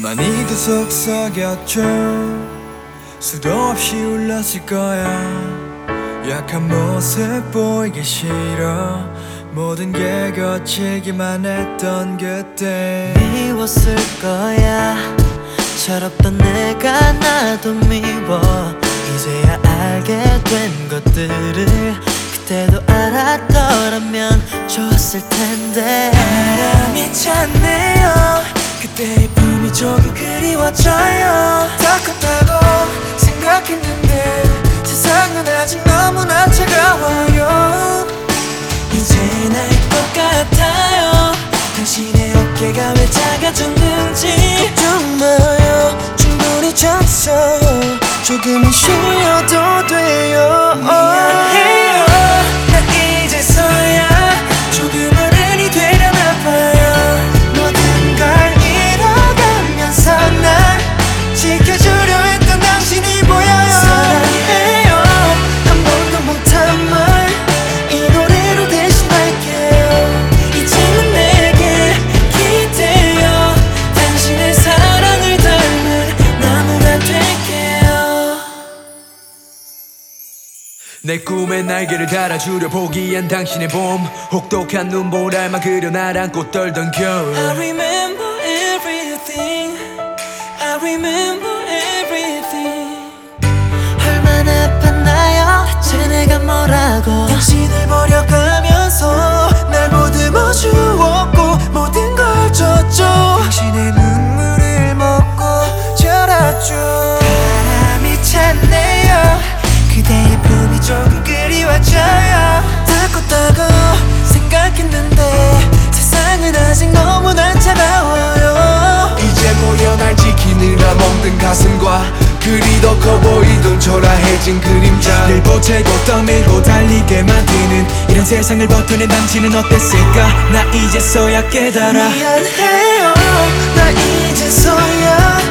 많이도 속삭였죠. 수도 없이 울렸을 거야. 약한 모습 보이기 싫어. 모든 게 거치기만 했던 그때 미웠을 거야. 철없던 내가 나도 미워. 이제야 알게 된 것들을 그때도 알았더라면 좋았을 텐데. 바람이 찼네요. 그때의 봄이 조금 그리워져요. 더 컸다고 생각했는데 세상은 아직 너무나 차가워요. 이제 날 것 같아요. 당신의 어깨가 왜 작아졌는지 걱정 마요. 충분히 잤어요. 조금은 쉬어도 돼요. 미안해요. 나 이제서야 조금 어른이 되려나 봐요. 모든 걸 잃어가면서 날 지켜주려 했던 당신이 보여요. 사랑해요. 한 번도 못한 말 이 노래로 대신할게요. 이제는 내게 기대요. 당신의 사랑을 닮은 나무가 될게요. 내 꿈에 날개를 달아주려 보기엔 당신의 봄, 혹독한 눈보라만 그려 날 안고 떨던 겨울. I remember everything. I remember everything. 얼마나 아팠나요? 대체 내가 뭐라고. 당신을 버려가면서 날 보듬어 주었고 모든 걸 줬죠. 당신의 눈물을 먹고 자랐죠. 바람이 찼네요. 그대의 품이 조금 그리워져요. 다 컸다고 생각했는데 세상은 아직 너무나 차가워요. 이제 모여 날 지키느라 멍든 가슴과 그리 더 커 보이던 초라해진 그림자 늘 보채고 떠밀고 달리게 만드는 이런 세상을 버텨낸 당신은 어땠을까. 나 이제서야 깨달아. 미안해요. 나 이제서야